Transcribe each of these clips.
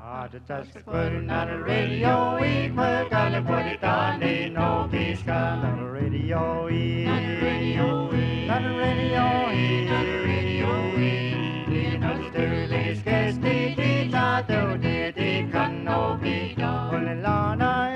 Just putting on the radio, we gotta put it on the no peace gun on the radio, on the radio, on the radio, on the radio, in the early skies, the tato, the can no be done. On the lana,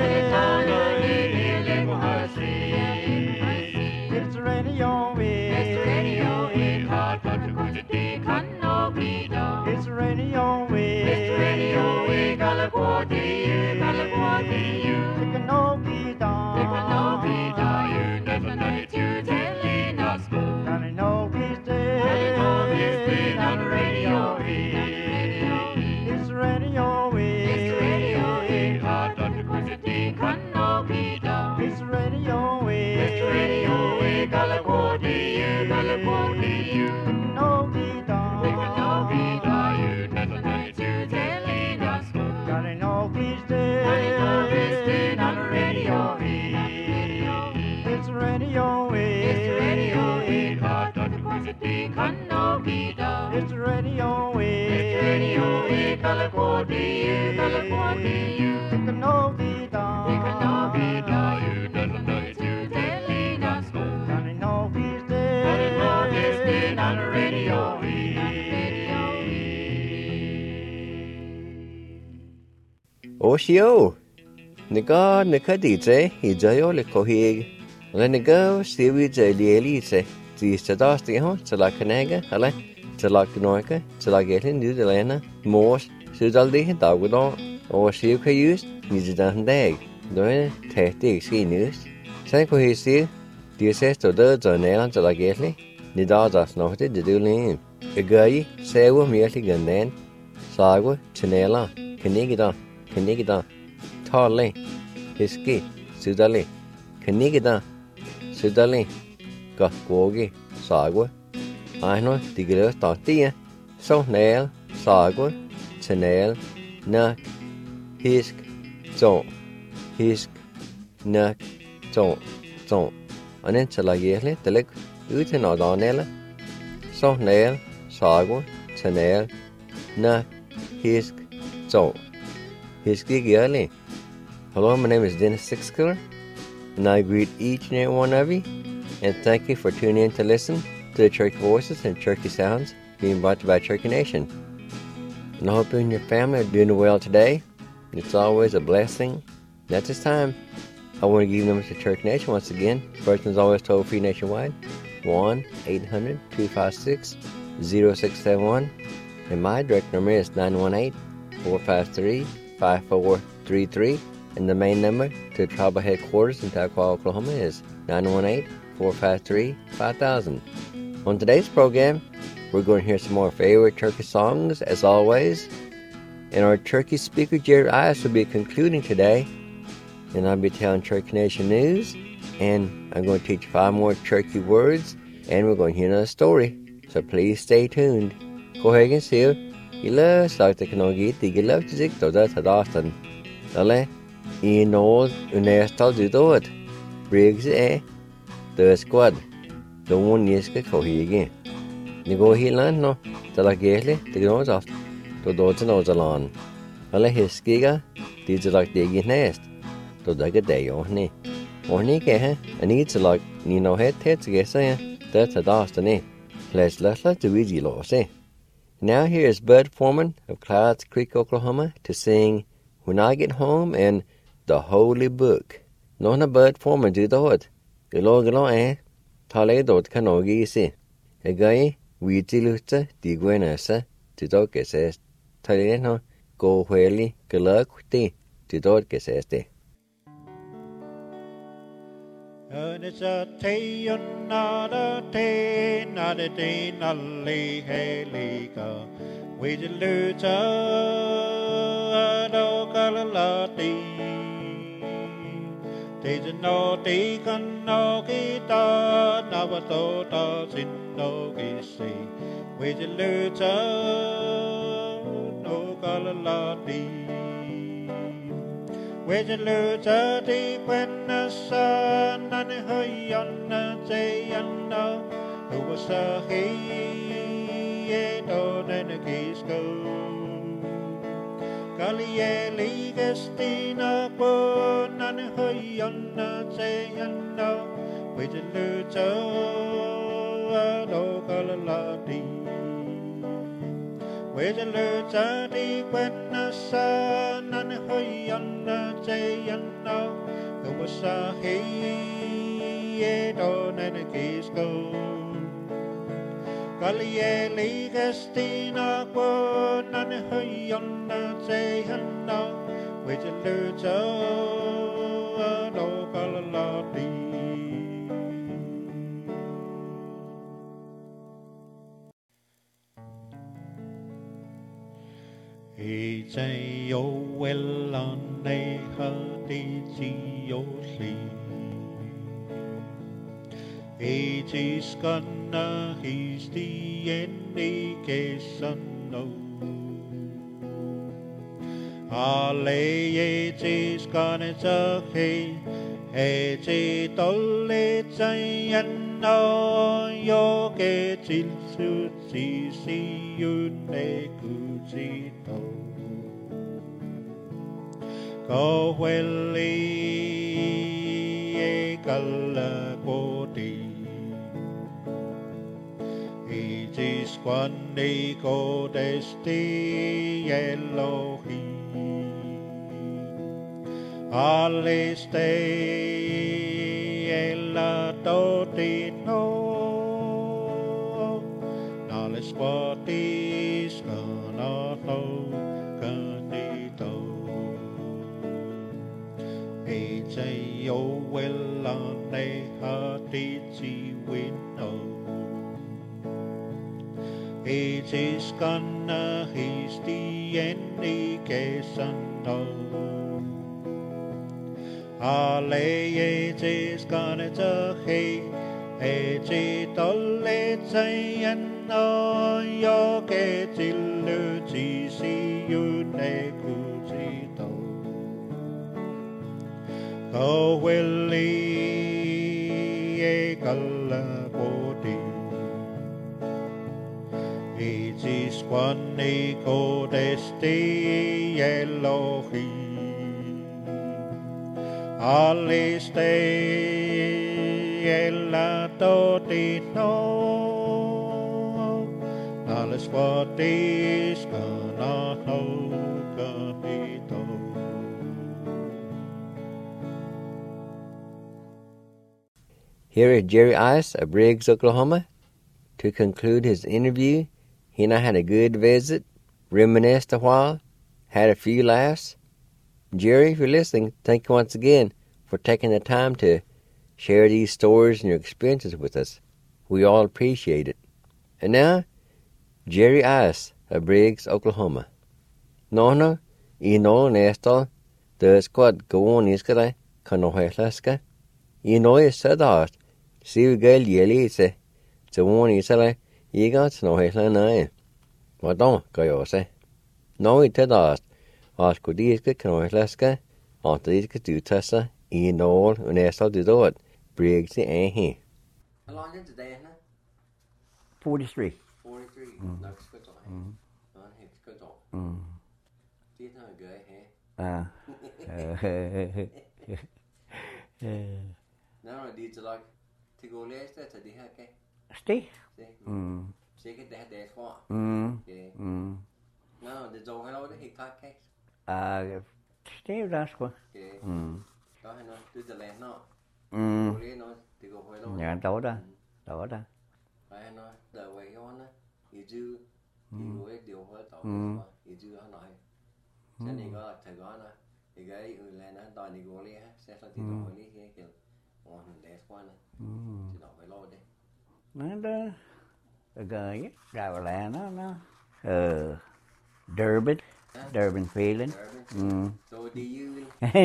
it's the radio, it's the radio, hard but to go to the can no be done. It's the radio, we gotta go to you, take a no be done, you never know it, you telling us, gotta know he's dead, on the radio, it's the radio, hard not to go to the can no be done, it's the radio, we gotta go to you, no be done, you never know it, you telling us, gotta know he's dead, on the radio, it's the radio, hard not to go to the can no be done, it's the radio, we gotta go to you, take a no be done, you never know it, you telling us, gotta know he's dead, on the radio, Oshio, Niga Nicadice, Hijayo Licohig, Lenigo, Seaweeds Elielise, the Stadastio, Telacanaga, Hale, Telacanoica, Telagetin, New Delana, Morse, Sudaldi, Dagudon, or Siucayus, Nizidan Dag, Doing Tactic Ski News. Sanko Hisi, the ancestor birds on Nail Telagatli, Nidadas noted the Dulin, a guy, Sawa Merely Gundan, Sawa, Chanela, Canigida, Tarley, Hiski, Sudali, Canigida, Sudali, Gotwogi, Sagwa, Aino, Digilus Tortilla, So Nail, Sagwa, Chanel, Nuck, Hisk, Nuck, Zon, and then Chalageli, the lick, Uten or Donella, So Nail, Sagwa, Chanel, Nuck, Hisk, Zon. Hiski. Hello, my name is Dennis Sixkiller, and I greet each and every one of you, and thank you for tuning in to listen to the Cherokee Voices and Cherokee Sounds being brought to you by Cherokee Nation. And I hope you and your family are doing well today. It's always a blessing. At this time, I want to give you numbers to Cherokee Nation once again. First one is always toll-free nationwide, 1-800-256-0671, and my direct number is 918-453-5433, and the main number to tribal headquarters in Tahquah, Oklahoma is 918-453-5000. On today's program, we're going to hear some more favorite Cherokee songs, as always, and our Cherokee speaker, Jerry Ice, will be concluding today, and I'll be telling Cherokee Nation news, and I'm going to teach 5 more Cherokee words, and we're going to hear another story, so please stay tuned. Go ahead and see you. Ila sagte knogi tigila zik to da tadastan. Dale inol unestal dudot. Briggs the squad. The one yeska kohigi. Nigo hilan no talagele tignos off to dots no zalan. Dale hiskiga tizalak digi nest. To daga day ohni. Ohni ke anits like nino head gesa da tadastan. Let's do easy lo say. Now here is Bud Foreman of Clouds Creek, Oklahoma, to sing When I Get Home and The Holy Book. Nona Bud Foreman do dot. Gelo Tale dot kanogi si. A guy, we diluta, di guenasa, to dot geses. Tale no, go whaley, galuk ti, to dot geseste. It's a tea and not a tea, not a tea, not a lee, hey, leaka. We just lose a dog, a la tea. Tis a no tea, can no kita, never thought of sin, no kissy. We just lose a no, la tea. We just lose a tea when the sun and the high on the day and who was a hey, don't and a kiss go. Galie Ligestina Bonan Huyana Jayana with the Luto Lokaladi with the Lutadi when the sun and Huyana Jayana who was a head on and a case go. Galie Ligestina Bonan Huyana Jayana with the Luto Lokaladi. He say yo well on they heard yo sleep. It is gonna he's the indication no. Ale it is gonna say it is all it's and no yo get till to see you ne kuchito. Go well e gala body. It is one day go desti Elohi. Ale stay ella doti no. Knowledge what is gonna know canito. It's a yo well on a hearty window. It is gonna he's the indication of. Ale it is gonna hey it is all it's and no yo get till see you ne kuchito. Go will e gala body. It is one ego desti Elohi. Ale stay ella doti no. Knowledge what is gonna know canito. Here is Jerry Ice of Briggs, Oklahoma. To conclude his interview, he and I had a good visit, reminisced a while, had a few laughs. Jerry, if you're listening, thank you once again for taking the time to share these stories and your experiences with us. We all appreciate it. And now, Jerry Ice of Briggs, Oklahoma. No, nestal, the squad go on iskada, kanoheslaska. Sadast, see girl yelise, the one isala, got snohesla nine. What don't go say? No, it tedast, ask good iska kanoheslaska, after iska do tessa, nestal do it, Briggs the ahe. How long is today, 43. 43. Next good on. Next good on. Do you know good, No, did you like to go later to the hack? Stay? Second that that's what. No, the dog hello the hick cakes. Stay, that's what. Don't know, do the land not. To go hello. Yeah, đó đó. I know the way on you do, you wait the over top, you do how night. Then you got to go on. You go, you land on the goalie, set up the goalie here. On that's one. Chứ đâu phải lo đi. Nó đó gợi ra là nó Durban feeling. So do you?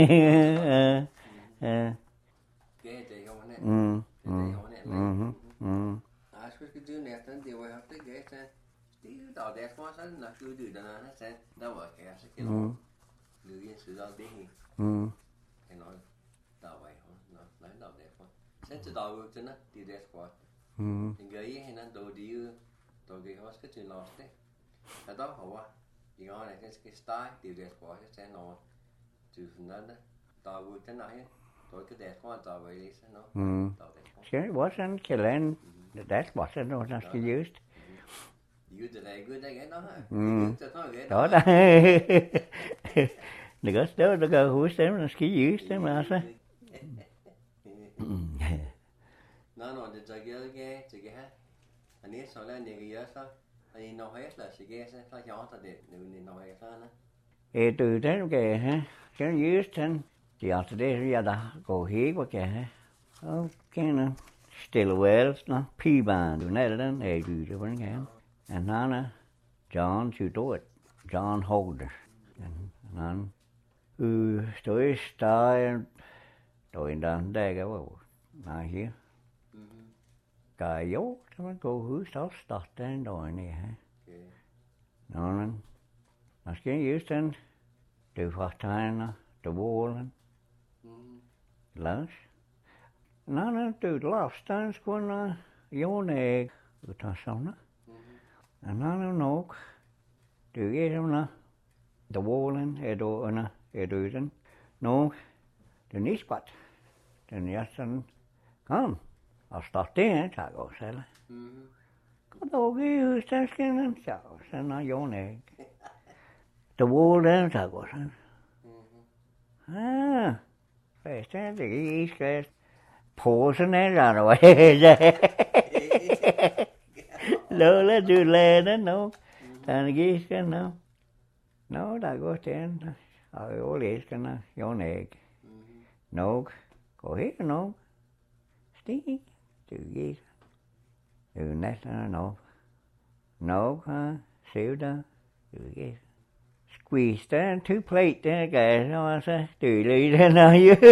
Cái gì không nè? Cái gì không nè? I should do that then they will have to get still đó that's one sen là cứ được đó nó sen đâu mà cái sẽ cái lo. Lưu yên sự đó đi. Cái nói đâu vậy không? Nó lấy đâu đẹp không? Sen từ đầu cho nó đi đẹp quá. Thì cái hay nó đồ đi đồ cái host cái chuyện lost đấy. Ở đó họ You know, I think it's style, do this for it, and on to another. Dog would tonight. Don't get that one, dog, ladies, no. Sure, wasn't killing. That's what I know that's used. You did a good again, no? Đó đó. Đừng có húi xem là cái dưới xem mà sao. No, the juggle again, to get her. And it's all in the years, and you know, it's less again, it's like you wanted it, you know, it's on. Từ thế kìa ha, cái dưới trên thì ở đây ra đã cổ hí quá kìa ha. Cái nó Stillwell nó P-band rồi này đó từ cho vẫn nghe. And nó John Tudor, John Holder. Nó tôi style tôi đang đây cái bộ này here. Cái dấu nó cô hứa sáu start trên đồi này ha. Nó cái dưới trên từ phát thanh nó từ wall lunch nó từ last time của nó vô này từ thằng xong nó nó nấu từ cái đó nó từ wall lên đồ nó đồ trên nấu từ nít quạt từ nhát chân không ở start trên chả có sao là có đồ cái cái nó chảo sao nó vô này từ wall lên chả có sao phải xem thì cái pose này ra rồi lỡ là đưa lên đó nó thành cái nó đã có tiền ở ô lệ cái nó vô này nó có hết nó tí từ cái từ nét nó xíu đó từ cái squeeze đó two plate đó kìa nó sẽ từ ly đó nó dưới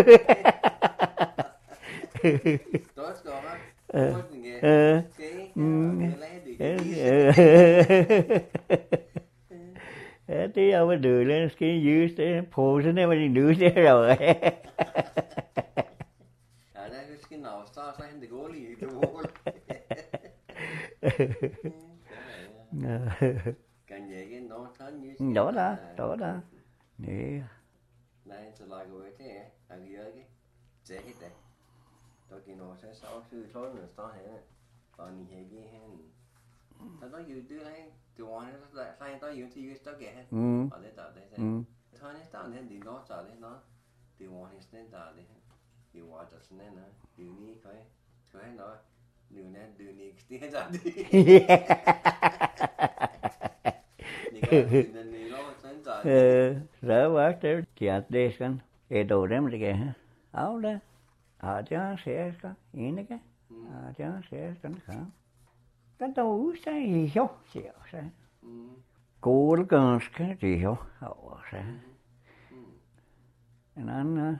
tí ông mới đưa lên cái dưới cái pose nó mới đưa thế rồi cái nào sao anh được gối gì tôi gối càng vậy cái nó thân như đó nè này tôi lại gọi thế à cái dễ hết đấy tôi kia nó sẽ sáu sư số nữa sao hết còn như vậy cái hen ta nói nhiều thứ này từ ngoài nó lại sai tới nhiều thứ tất cả hết ở đây tạo đây thôi này tạo nên thì nó tạo đấy nó từ ngoài nên tạo đấy từ ngoài tạo nên nó từ ní cái nó từ này từ ní cái tạo đi rỡ quá tới chặt đây con đồ đấy mà kìa áo đó ở cho sẽ có gì cái cho sẽ cẩn thận cái đầu sẽ hiểu sẽ cô nó cần cái gì hiểu sẽ nó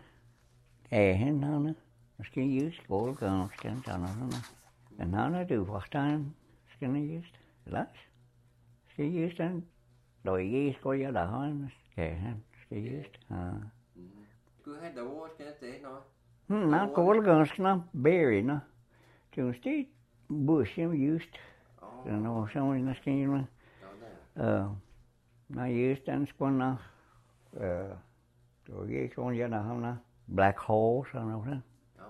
nó cái dưới cô nó cần cái cho nó từ phát triển cái nó dưới lắm cái dưới trên đồi ghi có giá đỡ kìa cái dưới cứ hết đầu cái thế nó cô nó cần nó berry nó chừng tí bush used nó xong nó cái nó used trên con nó rồi cái con giá đỡ nó black hole sao nó đó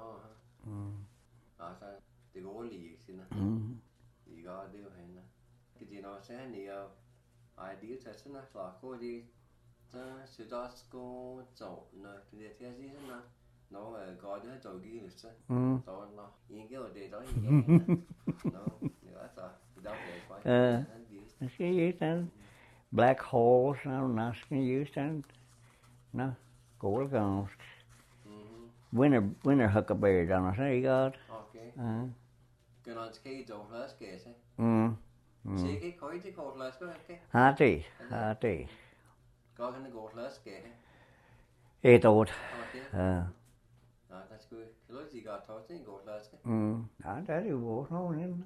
sao thì có lì xin nè thì có điều hay nè cái gì nó sẽ nhiều idea thật sự là cô đi sự đó cô走呢这些天气呢nó có đứa trò ghi được sao trò nó những cái vấn đề đó như nó nữa sao đâu để coi cái gì tên black hole sao nó cái gì tên nó cổ còn winter huckleberry đó nó sẽ có cái nó cái dầu flash kìa sao chỉ cái khối cái cột flash có cái hả tỷ có cái cột flash tốt kìa ta cứ lối gì gặp thôi cái cột flash đã điều bộ nó nên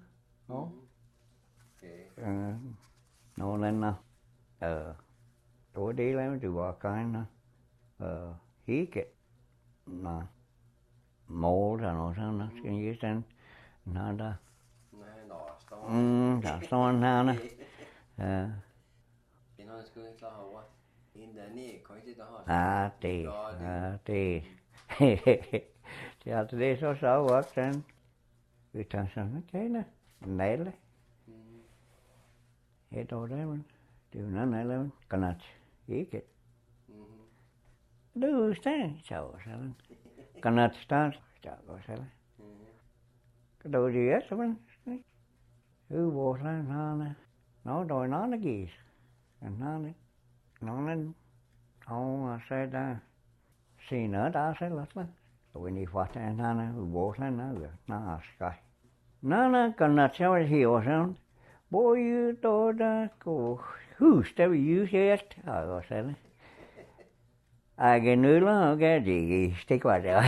nó lên nó tôi đi lấy từ vào cái nó hí kệ mà mổ ra nó sang nó cái dưới trên nó đó đã xong nào nè nó Tì. Thì after this or so work then we turn some okay na nail it. Hết rồi đấy mình. Điều nó này là connect. Ý kịch. Đưa sang chào sao. Connect start chào sao. Cái đồ gì hết mình. Cứ vô ra nó đòi nó gì. Nó lên ông sẽ đã xin nữa đã sẽ lắm. Tụi này phát hiện nó vô ra nó sky. Nó connect sao hiểu sao. Boy you to the go. Who's the you yet? Rồi sẽ. Cái nữa là cái gì stick vào rồi.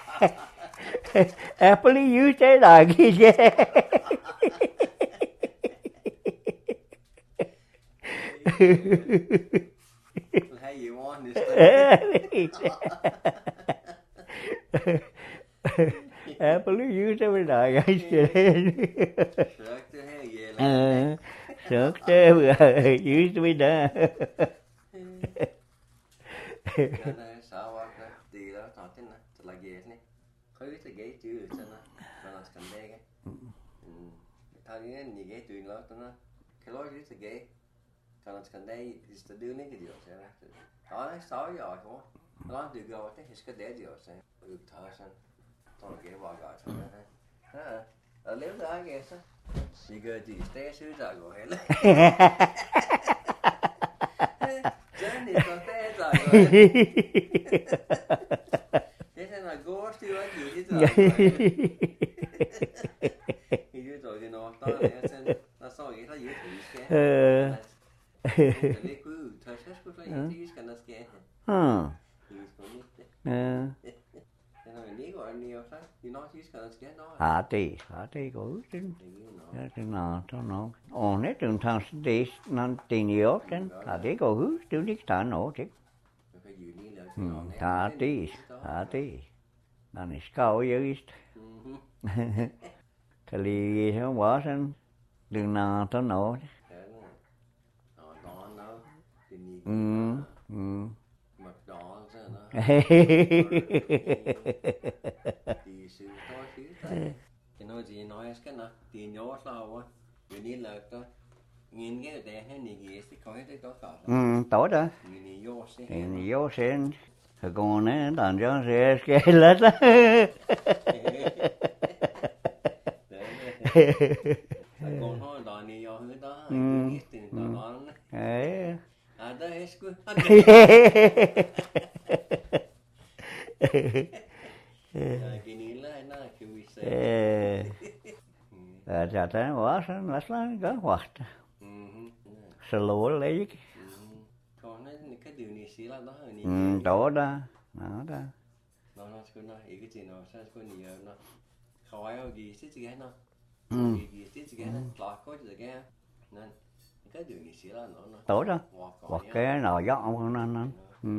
Apple you say là cái gì? How you want this Apple you say là cái gì? Sớt thế vừa dưới tôi đã. Sao vậy? Đi đó thằng tên là ghét này. Khơi cái ghét chứ cho nó là cần đe cái. Thằng này nhìn ghét tụi nó nó cái lối cái ghét. Còn là cần đe thì sẽ đưa những cái điều sẽ ra. Đó sáu giờ thôi. Nó được rồi thế cái để điều sẽ được thở sang. Thôi cái vào gọi thôi. Ở nếu đó ghét sao? Thì cái gì té xứ ra rồi hết. Chết đi con té rồi. Thế là ghost chứ gì chứ rồi. Thì rồi thì nó to này nó sao vậy nó dễ thì cái. Cái cứ thời sát cứ phải thì cái nó cái. Hati của chính nó nét trường thang đi nan tiền nhiều trên hati của hứ tiêu đi ta nổ chứ hati nan skao yếu thì li nó bỏ sang đường nào ta nổ Cái nói gì nói cái nào tiền nhớ sao á, người đi là có nhìn cái để hay nhìn gì thì có cái đó cả. Tối đó. Nhìn vô sen, rồi còn này đàn cho xe cái lết á. Còn thôi đàn này vô hướng đó, biết tiền đó nó. Đấy. À đó hết cứ. Cái này là nó cái vi xe. Chả thấy quá sáng lát có hoạt. Slow lấy. Còn cái điều này xí là đó này. Đó đó. Đó đó. Nó cứ nói cái gì nó sao có nhiều nó. Khói gì xí cái nó. Gì xí cái nó. Lọt có gì cái. Nên cái điều này xí là nó. Tốt đó. Hoặc cái nồi gió ông không nên.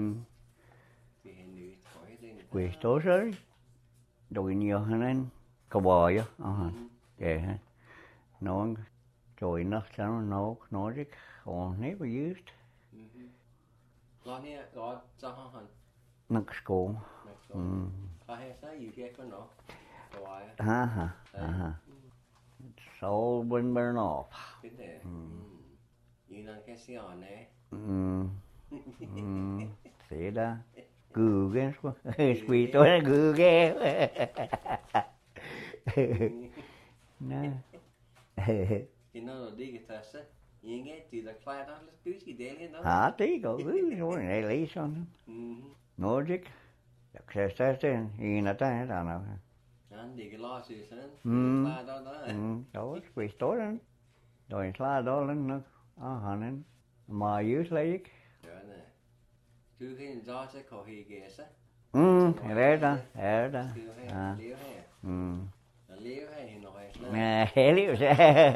Quỳ tối rồi. Đùi nhiều hơn nên cậu bò chứ. Kệ ha. Nó trời nó sao nó chứ còn never used. Lo nè có cho hòn. Nó school. Hay sao you get for nó. So burn off. Biết thế. You know cái gì on nè. Thế đó. Gừ cái quỳ tối nó gừ cái. Nè. Thì nó đi cái thật á. Những cái từ là khai đó là cứ gì để nó. Hả tí cậu cứ rồi này lấy xong. Nó chứ. Đặc sẽ tên gì là ta hết nào. Anh đi cái lo sự sáng. Khai đó đó. Đó quỳ tối đó. Rồi khai đó lên nó. Hả nên. Mà dưới lấy. Chứ khi do sẽ khổ hì ghê á. Đấy đó. Liêu hay nói. Liêu sẽ.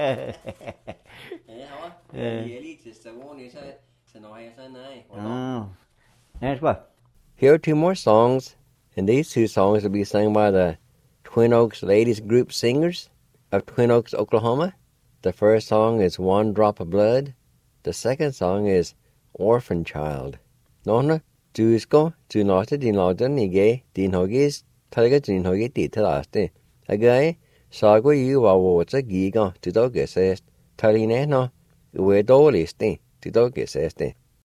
Here are two more songs, and these two songs will be sung by the Twin Oaks Ladies Group Singers of Twin Oaks, Oklahoma. The first song is One Drop of Blood. The second song is orphan child. Nona, Juisko, Junota, Dinoda, Nige, Dinhogis, Tiger Dinhogi, Titalaste. Again, Sago, you are water, Giga, to dog assessed. Talineno, we dollisti, to dog assessed.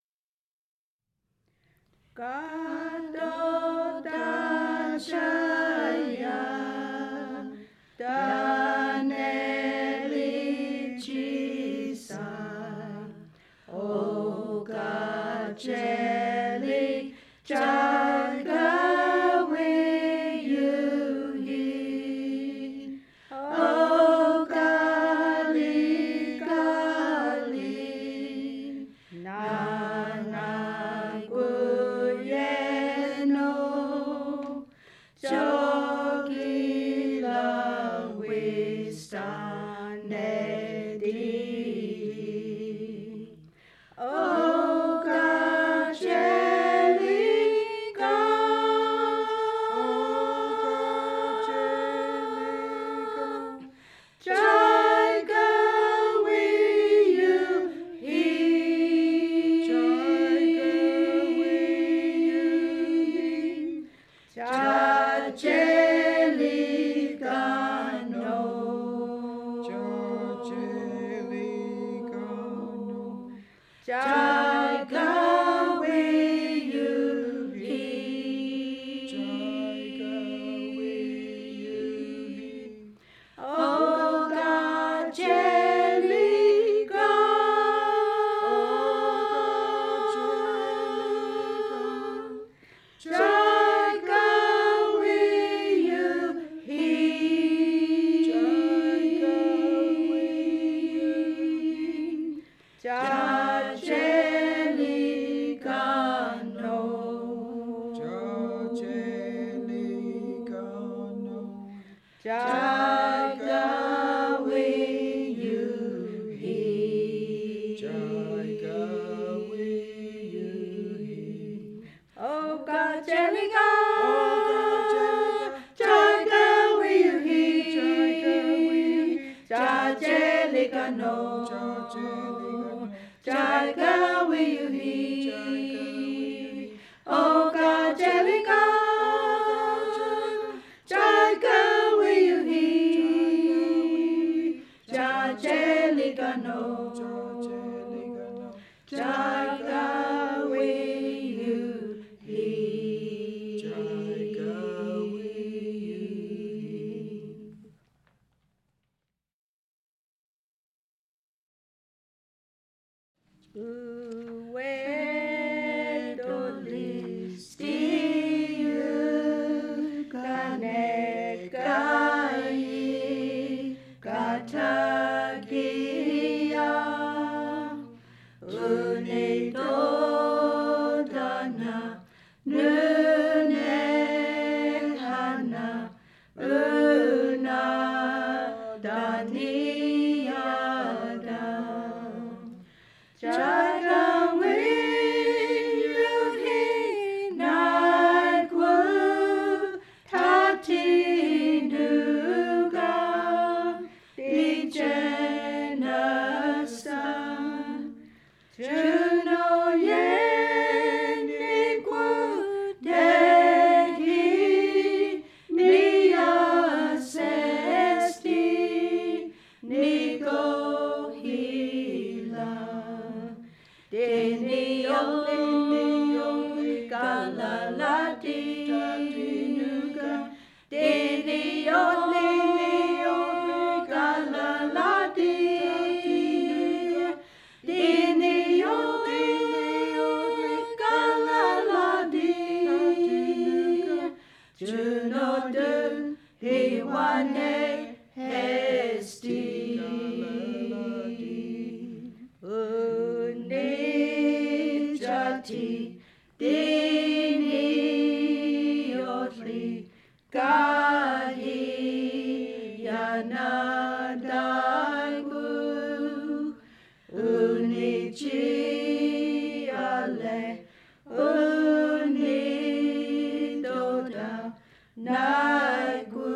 Jelly, Jaga, will you hear? Oh, golly, golly, Nana Guyeno, Jogila, we stand. Oh, God, jelly, God. Oh, God, jelly, God. Jaga, will you hear? Jaga, will you hear? Jelly, God, no. Jelly, God, no. Jaga, will you hear? Jaga, will you hear? Oh, God, jelly, God. Oh, God, jelly, God. Jaga, will you hear? Jaga, will you hear? Jelly, God, no. Jelly, God, no. Jaga, will you hear? Jaga, will you hear? Oh, God, jelly, God. Jaga, will you hear? Jelly, God, no. Jaga, will you hear? Oh, God, jelly, God. Jaga, will you hear? Jelly, God, no. Jaga, will you hear? Jaga, will you hear? Jaga, will you hear? Nagwu Tatinuga, Ijenasa, Juno Yenigwu Dedi, Niasesti, Nigo Hila. Dinio, galalati, Dinio, galalati, Dinio, galalati, Juno de Hiwane Hesti. Unijati dini otli kahi yanadagu unichi ale unidoda nagu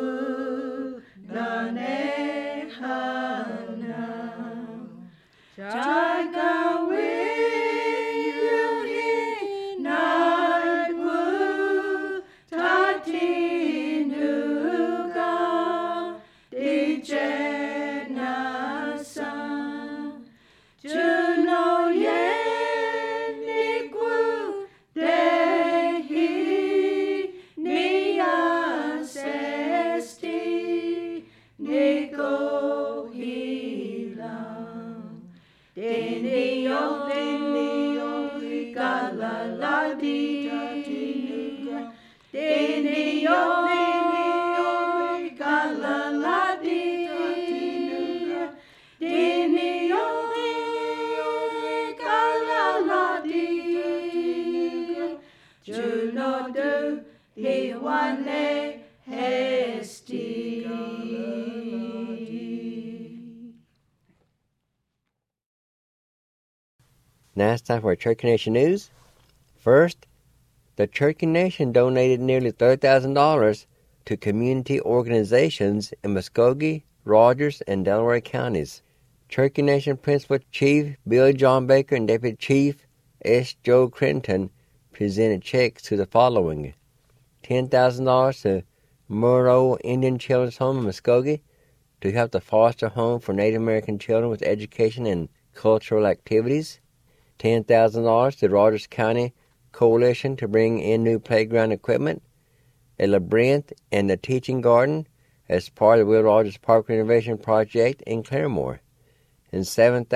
nanehana. Jaga, will you Now it's time for Cherokee Nation News. First, the Cherokee Nation donated nearly $30,000 to community organizations in Muskogee, Rogers, and Delaware counties. Cherokee Nation Principal Chief Bill John Baker and Deputy Chief S. Joe Crinton presented checks to the following: $10,000 to Murrow Indian Children's Home in Muskogee to help the foster home for Native American children with education and cultural activities, $10,000 to Rogers County Coalition to bring in new playground equipment, a labyrinth, and a teaching garden as part of the Will Rogers Park Renovation Project in Claremore, and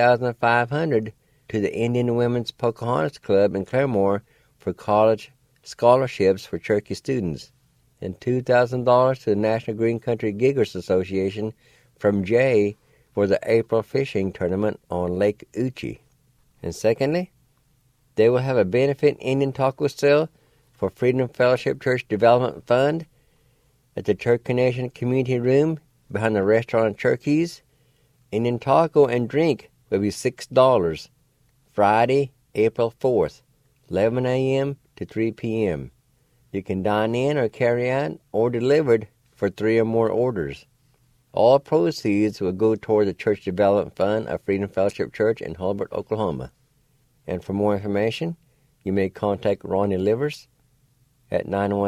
$7,500 to the Indian Women's Pocahontas Club in Claremore for college scholarships for Cherokee students, and $2,000 to the National Green Country Giggers Association from Jay for the April fishing tournament on Lake Uchi. And secondly, they will have a benefit Indian taco sale for Freedom Fellowship Church Development Fund at the Cherokee Nation Community Room behind the restaurant Cherokes. Indian taco and drink will be $6. Friday, April 4th, 11 a.m. to 3 p.m. You can dine in or carry out or delivered for 3 or more orders. All proceeds will go toward the Church Development Fund of Freedom Fellowship Church in Hulbert, Oklahoma. And for more information, you may contact Ronnie Livers at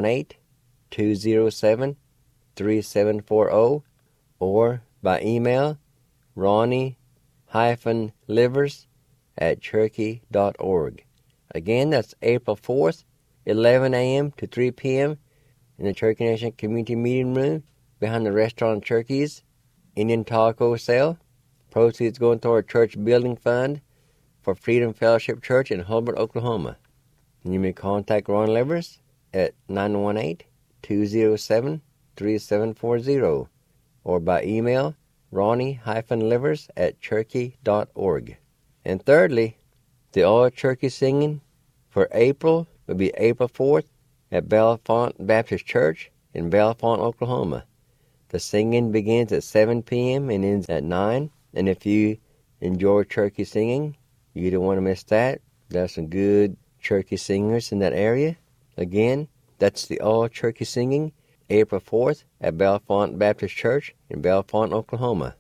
918-207-3740 or by email ronnie-livers@cherokee.org. Again, that's April 4th, 11 a.m. to 3 p.m. in the Cherokee Nation Community Meeting Room behind the restaurant Cherokes. Indian taco sale. Proceeds going toward Church Building Fund for Freedom Fellowship Church in Hulbert, Oklahoma. And you may contact Ron Livers at 918-207-3740 or by email ronnie-livers@cherokee.org. And thirdly, the All Cherokee Singing for April will be April 4th at Bellefonte Baptist Church in Bellefonte, Oklahoma. The singing begins at 7 p.m. and ends at 9. And if you enjoy Cherokee singing, you don't want to miss that. There's some good Cherokee singers in that area. Again, that's the All Cherokee Singing, April 4th at Bellefonte Baptist Church in Bellefonte, Oklahoma.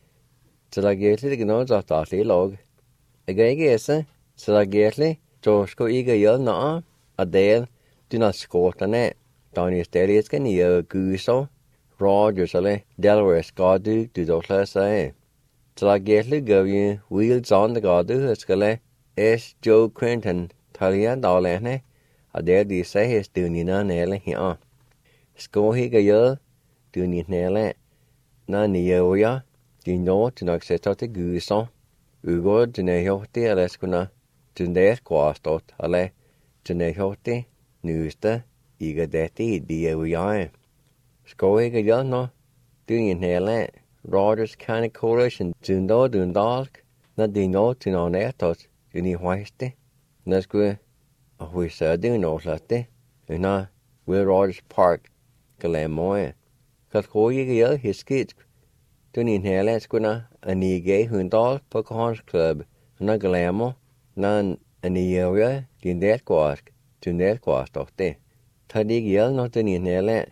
Så la gjetlig det nå zatatlig log. Jeg gese, så la gjetlig, så skal jeg gjøre noe av det du har skåtene. Da ni stedet skal ni gjøre guso, Rogers eller Delaware skal du dårlig seg. Så la gjetlig gav jeg wheels on the gadu skal S. Joe Crinton talja dalene av det de sier stunina nele her. Skal jeg gjøre du ni nele na ni gjør de nå til nok sett til guso. Ugår du ne hjorti eller skuna du ne skåstått eller du ne hjorti nuste iga dette de gjør. Skal jeg gjøre nå du ni nele Rogers County Coalition dundalk na de nå til nå netot du ni hoiste. Na skulle a hui sa du nå slatte. Na Will Rogers Park galamoe. Kat ko jeg gjør hiskit du ni nele skuna anige hundal Pocahontas Club na galamo na anige din delkwask du delkwastofte. Tadig gjør nå du ni nele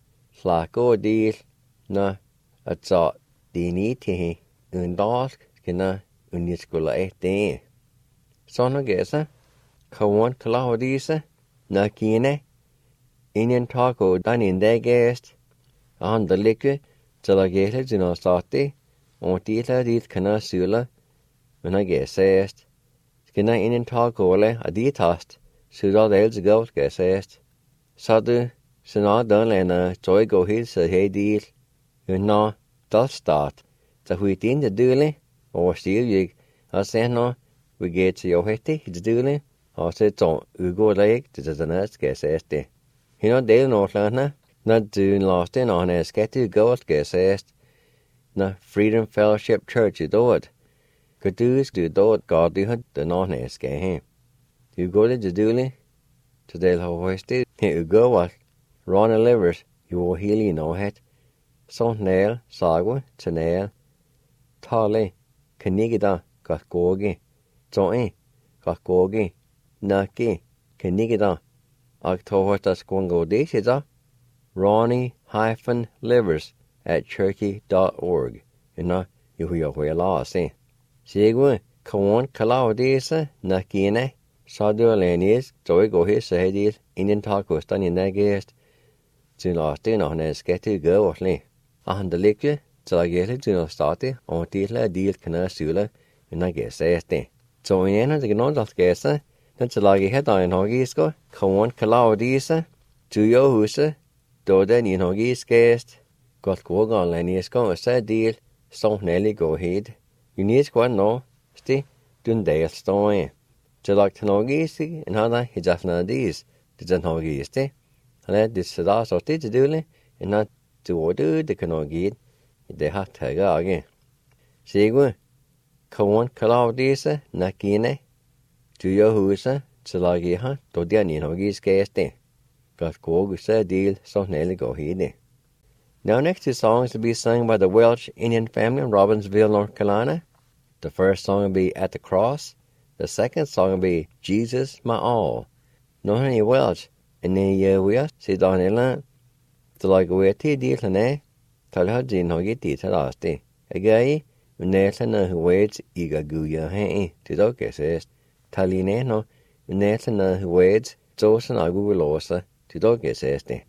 slako deal na at sa dini til hundalk skina uniskula ete. Sånn og gese, kawan kalahodise, na kine, ingen taco dan in de gest, andalikke, til a gese zina stati, og titla dit kana sula, men a gesest. Skina ingen taco le a ditast, sula dels gavt gesest. Så du, sina dan lena, joy go hilse hei deal, na, dal stat, så huit in de dule, og stil jeg, a sena, we get to your hete, it's doing og så sånn ugodelig til denne skal jeg ses det. Hina del Northlandene, når du last in on a sketty goal skal jeg ses, når Freedom Fellowship Church i dåd. Kadus du dåd god du had den on skal he. Du går det duly, til del har høyste, he ugoval, Ronny Livers, jo heli no het, sånt næl, sagwa, til næl, tale, kanigida, gatgogi, sånn, gatgogi, naki, kanigida, og tohorta skwango desida, Ronny-Livers@cherokee.org. Inna yuhuyahuya la se. Sigwe, kawan kalau desa, nakine, sadu alenies, zoi gohi sahedis, Indian talkostan in nagest, Zulaste no ne skete go osli. Ahandalikje, zalagele zunostati, on titla deal kana sula, inna geseste. So in ena de gnondal gesa, den zalagi hedain hogisko, kawan kalau desa, Tuyo husa, Doden in hogis gest, got gogan lenisko a sad deal, so nelly go head. You need squan no, sti, dun dale stone. Jalak tanogisi, and hada hijafna these, did an hogisti. And that this sada so did dule, and not to order the canogid, they have taga again. Sigue, kawan kalaudisa, nakine, Tuyo husa, zalagiha, dodian in hogis gesti. Got Gogusa deal so nearly go heedy. Now next two songs to be sung by the Welsh Indian family in Robbinsville, North Carolina. The first song will be At the Cross. The second song will be Jesus My All. No honey Welsh, and then we are see down in land. The like we tea deal to ne, tell her din hoggy tea to last day. A guy, when there's a who waits, eager guya hey, to dog says. Taline no, when there's a who waits, Josen agu will also. To dog says they.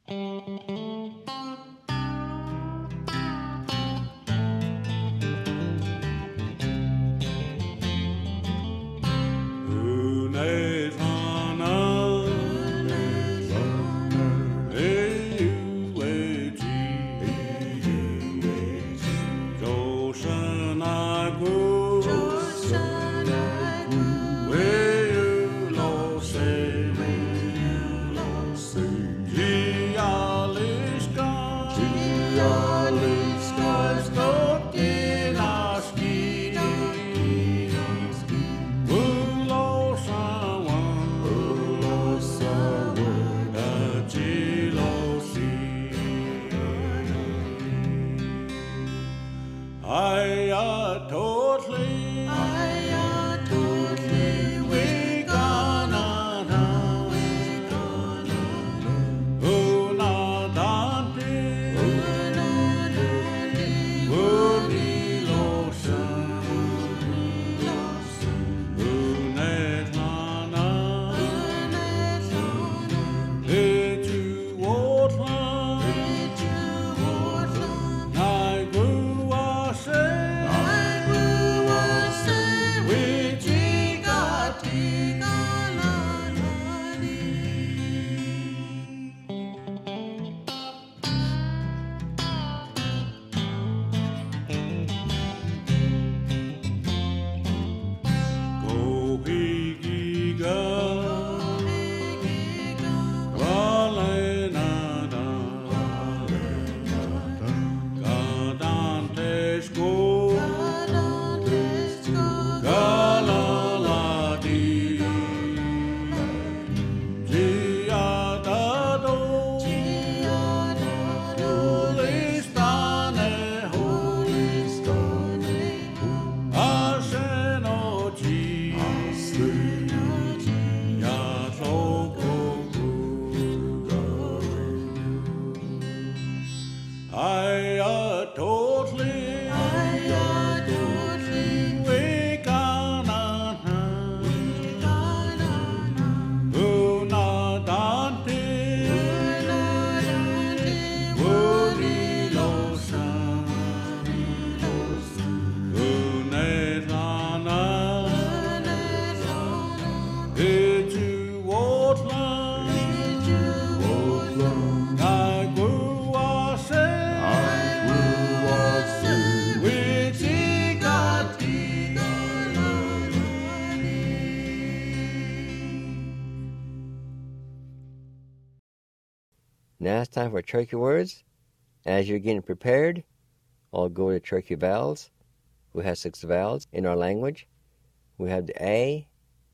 Now it's time for turkey words. As you're getting prepared, I'll go to turkey vowels. We have 6 vowels in our language. We have the A,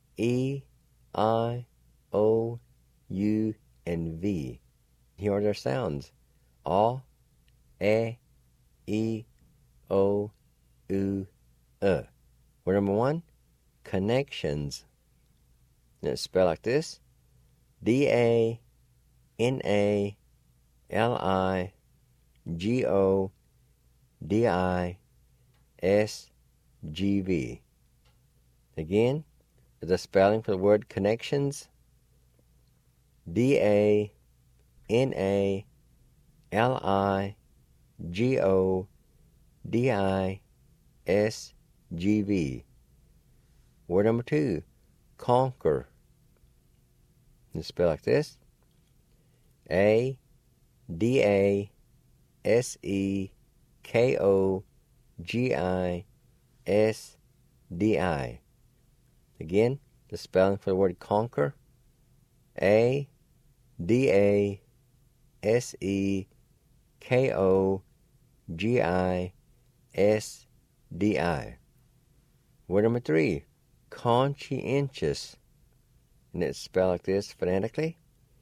E, I, O, U, and V. Here are their sounds. A, E, O, U, Word number 1, connections. And it's spelled like this. DANALIGODISGV. Again, the spelling for the word connections. DANALIGODISGV. Word number 2, conquer. It's spelled like this. ADASEKOGISDI. Again, the spelling for the word conquer. ADASEKOGISDI. Word number 3, conscientious. And it's spelled like this phonetically.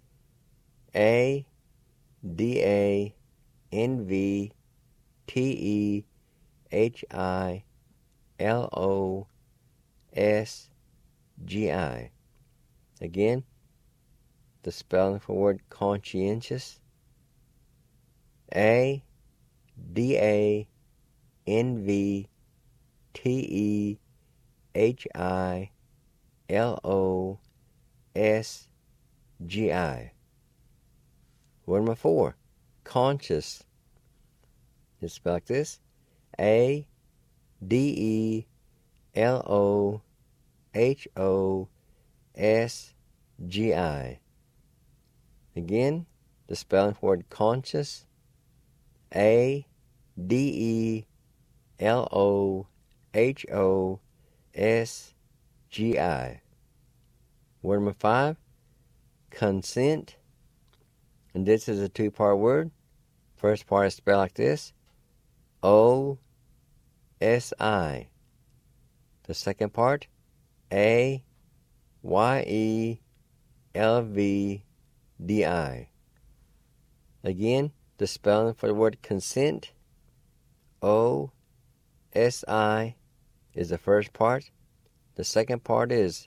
ADANVTEHILOSGI. Again, the spelling for the word conscientious. ADANVTEHILOSGI. Word number 4, conscious. It's spelled like this: A-D-E-L-O-H-O-S-G-I. Again, the spelling for word conscious: A-D-E-L-O-H-O-S-G-I. Word number 5, consent. And this is a two-part word. First part is spelled like this: O-S-I. The second part, A-Y-E-L-V-D-I. Again, the spelling for the word consent: O-S-I is the first part. The second part is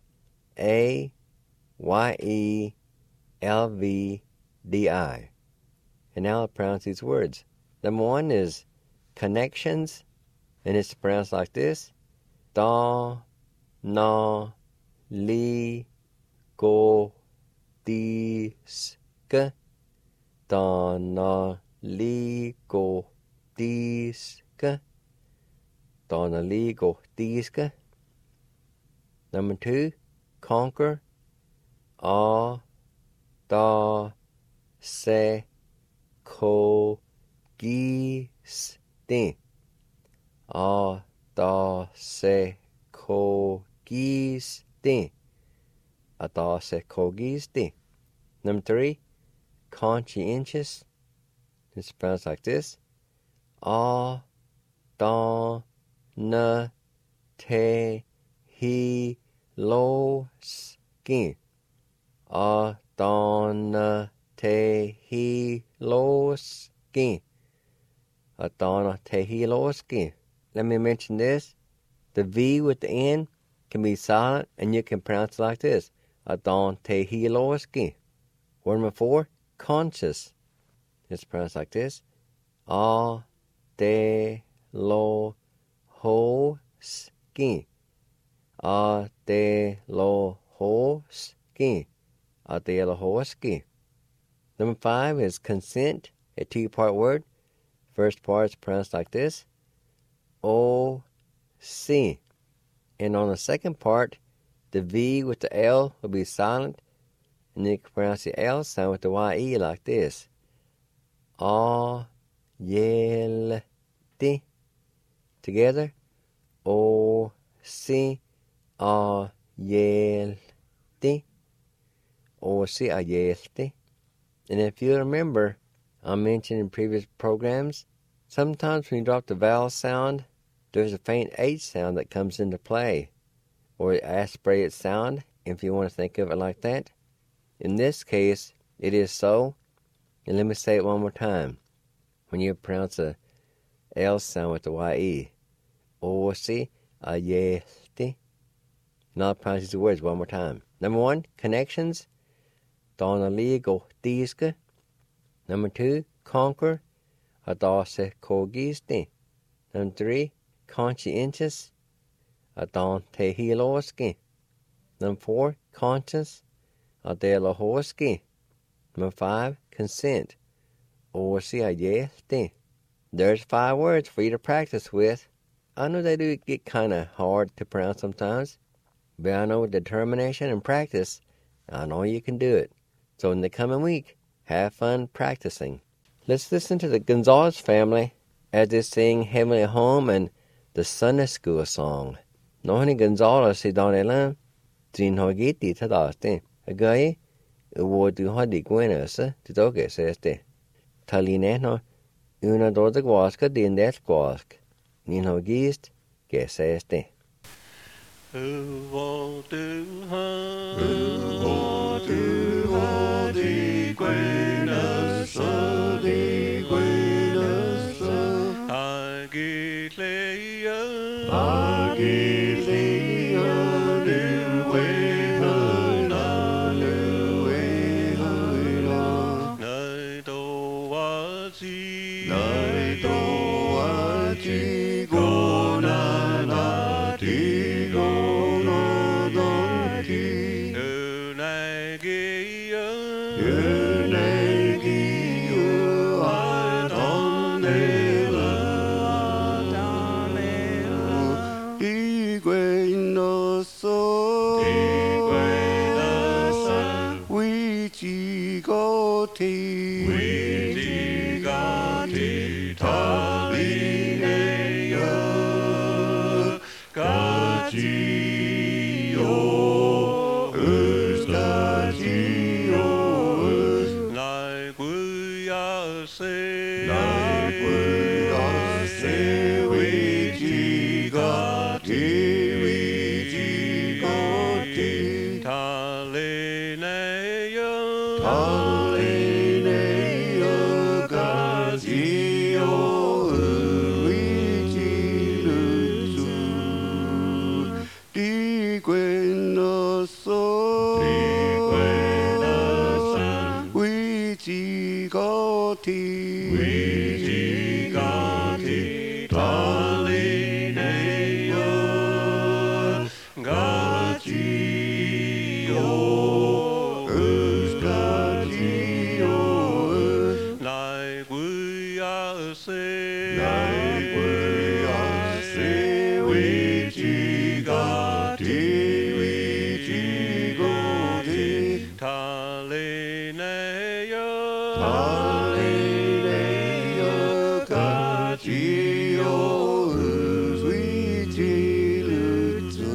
A-Y-E-L-V-D-I. And now I'll pronounce these words. Number 1 is connections, and it's pronounced like this: Da, na, li, go, di, sk. Da, na, li, go, di, sk. Da, na, li, go, di, sk. Number 2, conquer. A, da, se, ko, gi, sti. A, da, se, ko, gi, sti. A, da, se, ko, gi, sti. Number 3, conscientious. It's pronounced like this: A, da, na, te, hi, lo, ski. A, da, na, te, hi, lo, ski. A, da, na, te, hi, lo, ski. Let me mention this: the V with the N can be silent, and you can pronounce it like this: A, da, te, hi, lo, ski. Word number 4, conscious. It's pronounced like this: A, de, lo, ho, ski. A, de, lo, ho, ski. A, de, lo, ho, ski. Number 5 is consent, a two-part word. First part is pronounced like this: O, si. And on the second part, the V with the L will be silent, and you can pronounce the L sound with the Y-E like this: A, yel, ti. Together: O, si, a, yel, ti. O, si, a, yel, ti. And if you remember, I mentioned in previous programs, sometimes when you drop the vowel sound, there's a faint H sound that comes into play, or aspirated sound, if you want to think of it like that. In this case, it is so. And let me say it one more time. When you pronounce a L sound with the Y-E: O, si, a, ye, ti. And I'll pronounce these words one more time. Number 1, connections. Da, na, li, go, di, sk. Number 2, conquer. A, da, se, ko, gi, sti. Number 3, conscientious. A, da, te, hi, lo, ski. Number 4, conscious. A, de, lo, ho, ski. Number 5, consent. O, si, a, ye, sti. There's 5 words for you to practice with. I know they do get kind of hard to pronounce sometimes, but I know with determination and practice, I know you can do it. So in the coming week, have fun practicing. Let's listen to the Gonzalez family as they sing Heavenly Home and the Sunday School song. Nohani Gonzalez si Donelan, Trin Hogiti Tadaste, a guy, a word to Hodi Guinness, to Doge says de. Talineno, una doda guasca din des guasc. Nino gist, que says de. Who want to Hodi Guinness, Hodi Guinness, Agilea, Unagi 위지거티 위지거티 달리네요 가지요 가지요 날 구야세 위지거티 위지거티 달리네요 달리네요 가지요 위지를 주 리괴너서 위지거티 위지거티 달리네요 가지요 가지요 날 구야세 위지거티 위지거티 달리네요 달리네요 가지요 위지를 주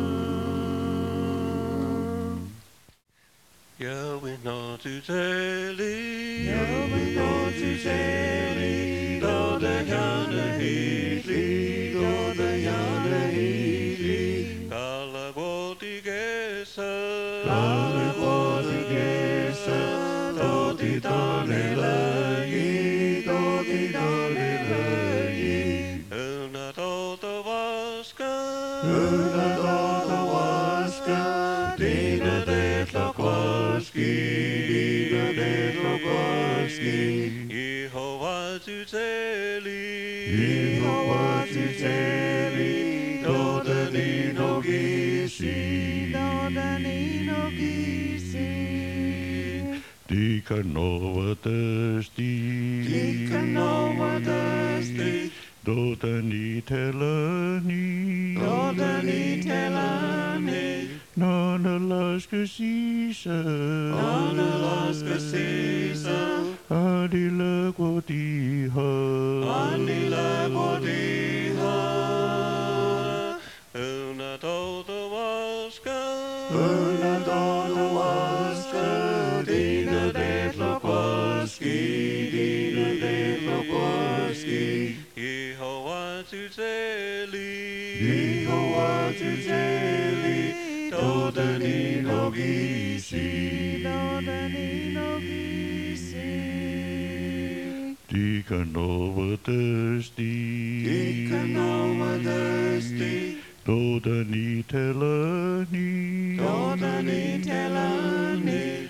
여위너 주제리 여위너 주제리 도대현의 히리 도대현의 히리 갈라보디게서 도디도레라이 도디도레라이 은하도도와스카 디나데로과스키 이호와 주제리 도다니노기시 디카노와다스티 도다니텔라니 나나라스카시사 아닐라고디하 은하도도와스카 디나데로과스키 이호와 주제리 도다니노기시 디카노와다스티 도다니텔라니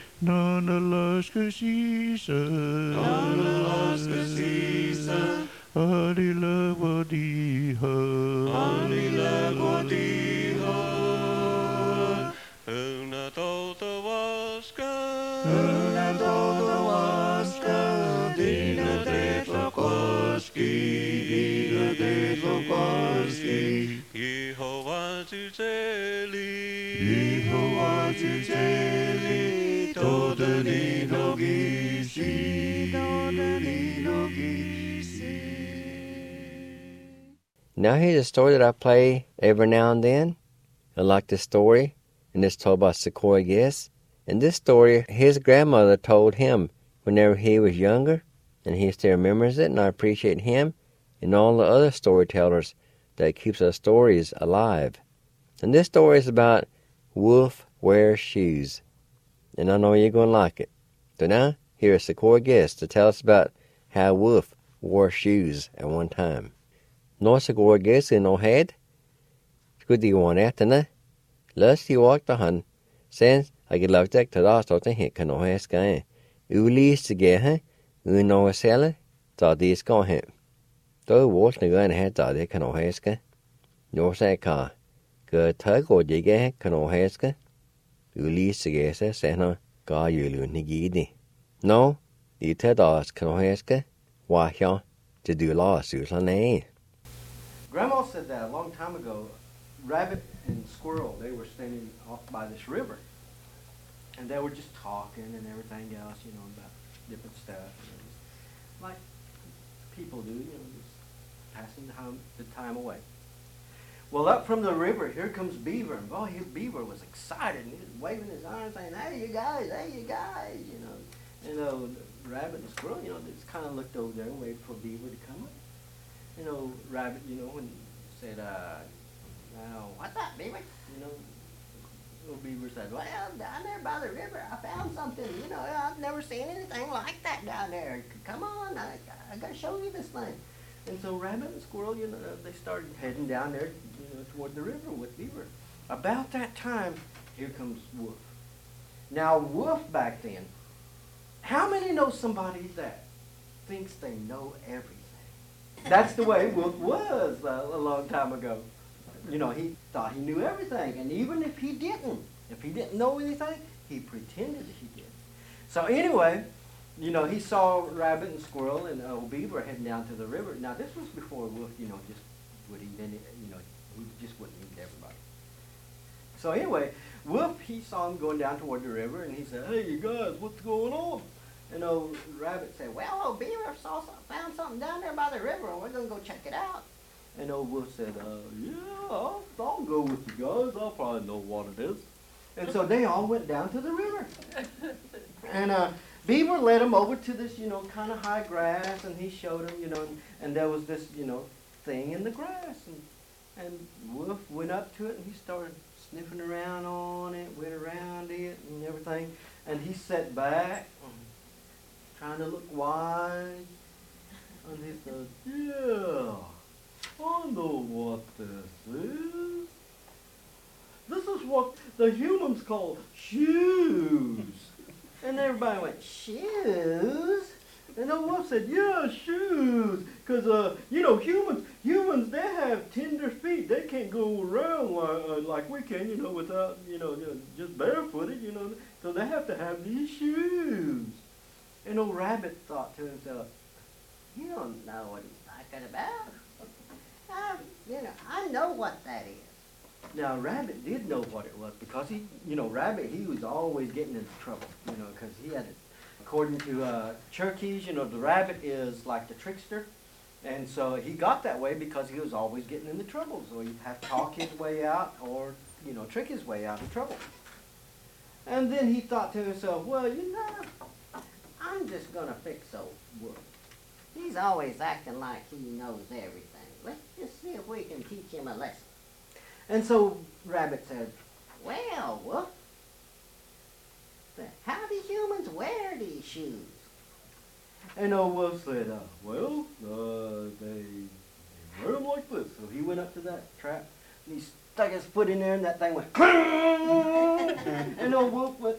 나나라스카시사 아릴라고디하 은하도도와스카 디나데로과스키 이호와 주제리 도다니노기시 Now here's a story that I play every now and then. I like this story, and it's told by Sequoia Guess. And this story, his grandmother told him whenever he was younger, and he still remembers it, and I appreciate him and all the other storytellers that keeps our stories alive. And this story is about Wolf Wears Shoes. And I know you're going to like it. So now, here is Sequoia Guess to tell us about how Wolf wore shoes at one time. Nå Sequoia Guess in our head. Skulle de gå etter henne? Løs de walkte han. Sen, jeg lagde deg til da stått en hikke nå her skal jeg. Ulise gehe, unå selle, da de skal he. Da walkte jeg en her da de kan nå her skal. Nå sier jeg Gøy tøg og de gehe kan nå her skal. Ulise gehe seg, sier han, ga julun i gidi. Nå, de til da kan nå her skal. Hva ja, til du la oss ut han er. Grandma said that a long time ago, rabbit and squirrel, they were standing off by this river. And they were just talking and everything else, you know, about different stuff. And it was like people do, you know, just passing the time away. Well, up from the river, here comes Beaver. And boy, Beaver was excited. And he was waving his arms saying, hey, you guys, you know. And Rabbit and Squirrel, you know, they just kind of looked over there and waited for Beaver to come up. You know, Rabbit, you know, when he said, now, what's up, Beaver? You know, little Beaver said, well, down there by the river, I found something. You know, I've never seen anything like that down there. Come on, I got to show you this thing. And so Rabbit and Squirrel, you know, they started heading down there, you know, toward the river with Beaver. About that time, here comes Wolf. Now, Wolf back then, how many know somebody that thinks they know everything? That's the way Wolf was a long time ago. You know, he thought he knew everything, and even if he didn't know anything, he pretended that he did. So anyway, you know, he saw Rabbit and Squirrel and old Beaver heading down to the river. Now, this was before Wolf, you know, just would eat any, you know, he just wouldn't eat everybody. So anyway, Wolf, he saw him going down toward the river, and he said, hey, you guys, what's going on? And old Rabbit said, well, old Beaver found something down there by the river, and we're going to go check it out. And old Wolf said, yeah, I'll go with you guys. I'll probably know what it is. And so they all went down to the river. And Beaver led him over to this, you know, kind of high grass, and he showed him, you know, and there was this, you know, thing in the grass. And Wolf went up to it, and he started sniffing around on it, went around it and everything. And he sat back, trying to look wise. And he said, yeah, I know what this is. This is what the humans call shoes. And everybody went, shoes? And the Wolf said, yeah, shoes. Because, you know, humans, they have tender feet. They can't go around like we can, you know, without, you know, just barefooted, you know. So they have to have these shoes. And old Rabbit thought to himself, you don't know what he's talking about. You know, I know what that is. Now, Rabbit did know what it was because he, you know, Rabbit, he was always getting into trouble, you know, because he had, according to Cherokee, you know, the rabbit is like the trickster. And so he got that way because he was always getting into trouble. So he'd have to talk his way out or, you know, trick his way out of trouble. And then he thought to himself, well, you know, I'm just going to fix old Wolf. He's always acting like he knows everything. Let's just see if we can teach him a lesson. And so Rabbit said, well, Wolf, how do humans wear these shoes? And old Wolf said, well, they wear them like this. So he went up to that trap, and he stuck his foot in there, and that thing went, and old Wolf went,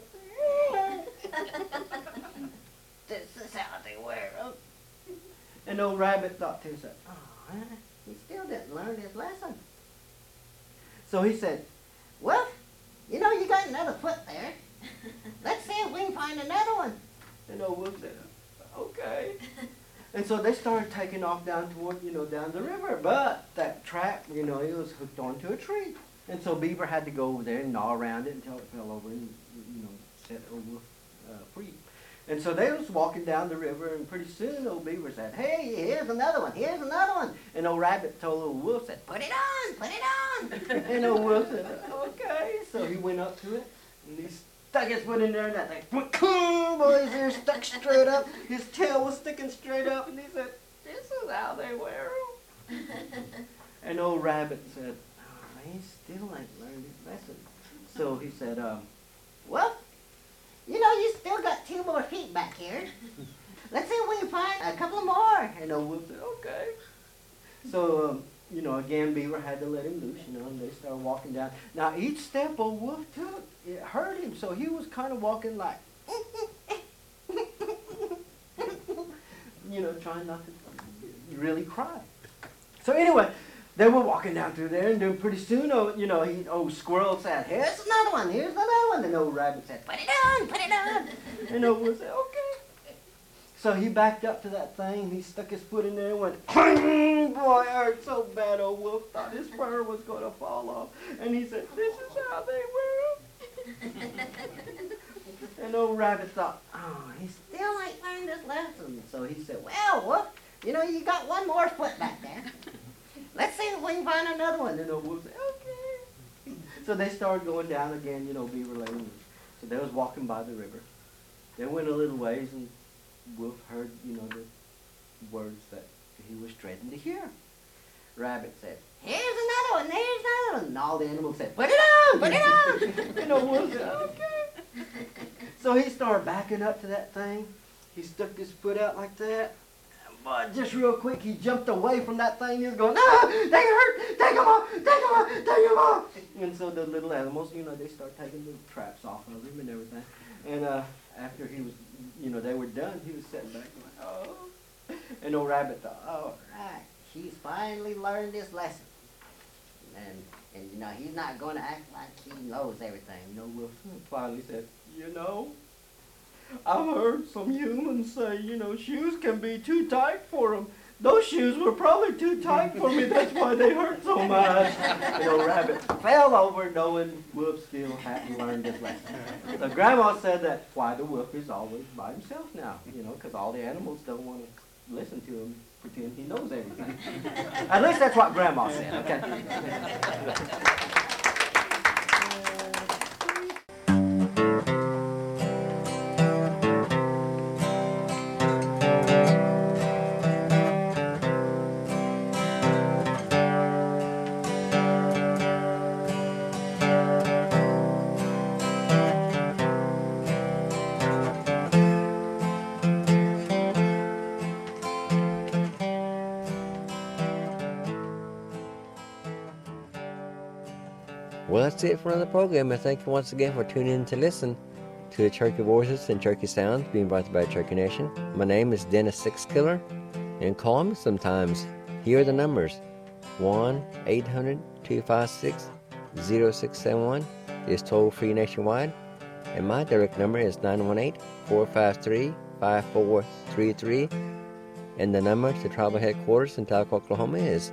this is how they wear them. And old Rabbit thought to himself, oh, he still didn't learn his lesson. So he said, well, you know, you got another foot there. Let's see if we can find another one. And old Wolf said, okay. And so they started taking off down toward, you know, down the river. But that trap, you know, it was hooked onto a tree. And so Beaver had to go over there and gnaw around it until it fell over and, you know, set old Wolf free. And so they was walking down the river, and pretty soon old Beaver said, hey, here's another one, here's another one. And old Rabbit told old Wolf, said, put it on. And old Wolf said, okay. So he went up to it, and he stuck his foot in there, and that thing, boy, his ear stuck straight up. His tail was sticking straight up, and he said, this is how they wear them. And old Rabbit said, oh, he still ain't learned his lesson. So he said, well, you know, you still got 2 more feet back here. Let's see if we can find a couple more. And old Wolf said, okay. So, you know, again, Beaver had to let him loose, you know, and they started walking down. Now, each step old Wolf took, it hurt him, so he was kind of walking like, you know, trying not to really cry. So anyway, they were walking down through there, and then pretty soon, you know, old Squirrel said, here's another one, here's another one. And old Rabbit said, put it on. And old Wolf said, okay. So he backed up to that thing, and he stuck his foot in there and went, boy, it hurt so bad. Old Wolf thought his fur was going to fall off. And he said, this is how they wear them. And old Rabbit thought, oh, he still ain't learned this lesson. So he said, well, Wolf, you know, you got one more foot back there. Let's see if we can find another one. And old Wolf said, okay. So they started going down again, you know, Beaver Lane. So they was walking by the river. They went a little ways, and Wolf heard, you know, the words that he was dreading to hear. Rabbit said, here's another one, there's another one. And all the animals said, put it on, put it on. You know, Wolf said, okay. So he started backing up to that thing. He stuck his foot out like that. But just real quick, he jumped away from that thing. He was going, ah, they hurt, take them off, take them off, take them off. And so the little animals, you know, they start taking the traps off of him and everything. And after he was, you know, they were done, he was sitting back going, oh. And old Rabbit thought, all right, he's finally learned this lesson. And you know, he's not going to act like he knows everything. You know, Wolf finally said, you know, I've heard some humans say, you know, shoes can be too tight for them. Those shoes were probably too tight for me. That's why they hurt so much. And old Rabbit fell over knowing Wolf still hadn't learned his lesson. So Grandma said that why the wolf is always by himself now, you know, because all the animals don't want to listen to him, pretend he knows everything. At least that's what Grandma said, okay? Well, that's it for another program, and thank you once again for tuning in to listen to the Cherokee Voices and Cherokee Sounds being brought to you by Cherokee Nation. My name is Dennis Sixkiller, and call me sometimes. Here are the numbers. 1-800-256-0671 is toll-free nationwide, and my direct number is 918-453-5433, and the number to tribal headquarters in Talcott, Oklahoma is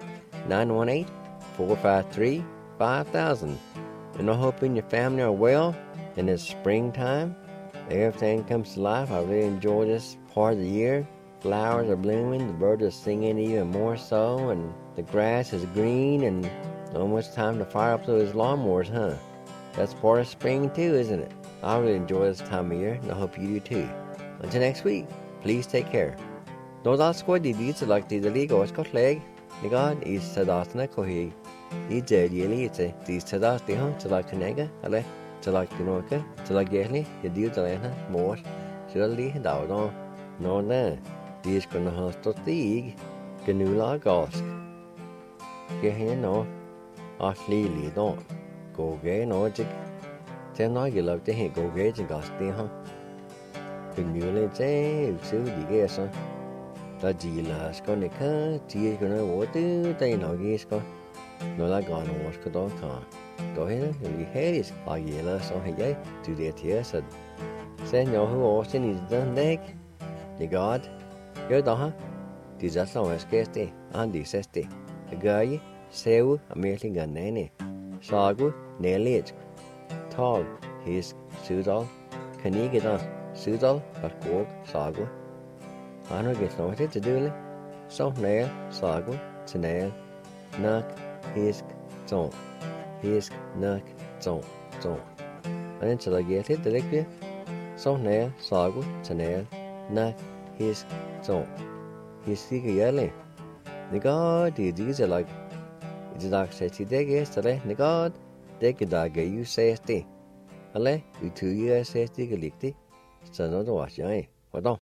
918-453-5000. And I hope you and your family are well, and it's springtime. Everything comes to life. I really enjoy this part of the year. Flowers are blooming, the birds are singing even more so, and the grass is green, and almost time to fire up those lawnmowers, huh? That's part of spring too, isn't it? I really enjoy this time of year, and I hope you do too. Until next week, please take care. Don't ask what the deeds like the legal Scott leg. The God is Sadatana Kohi. It's a yelite, these Sadat the hunt to like Kanega, Ale, to like Kinoka, to like Gally, the deal to Lena, more, surely down on. No, no, these gonna host to the Ganula Gosk. Get here no, Lily don't go gay no jig. Tell no, you love to hit go gay and gossip, huh? Ganula say, so the guess, the Gila Sconica, tea gonna water, they know yes go. No, like on what's good on car. Go ahead and you head is like yellow, so hey, to the tears said, send your who also needs done leg. The God, you're the huh? This is always guesty, and this is the guy, Sew, a merely gun nanny. Sagu, nearly it. Tall, his Sudal, can he get on? Sudal, but walk, Sagu. I don't get no to do, so nail, Sagu, to nail, knock. Hisk, zone. Hisk, knock, zone, zone. And until I get it, the liquid. So nail, sagu, nail, knock, hisk, zone. Hisk, yelling. The God, these are like, it's a dark city, they guess, the God, they could dog you say, stay. Ale, you 2 years say, stick a lick, so no, watch, what on?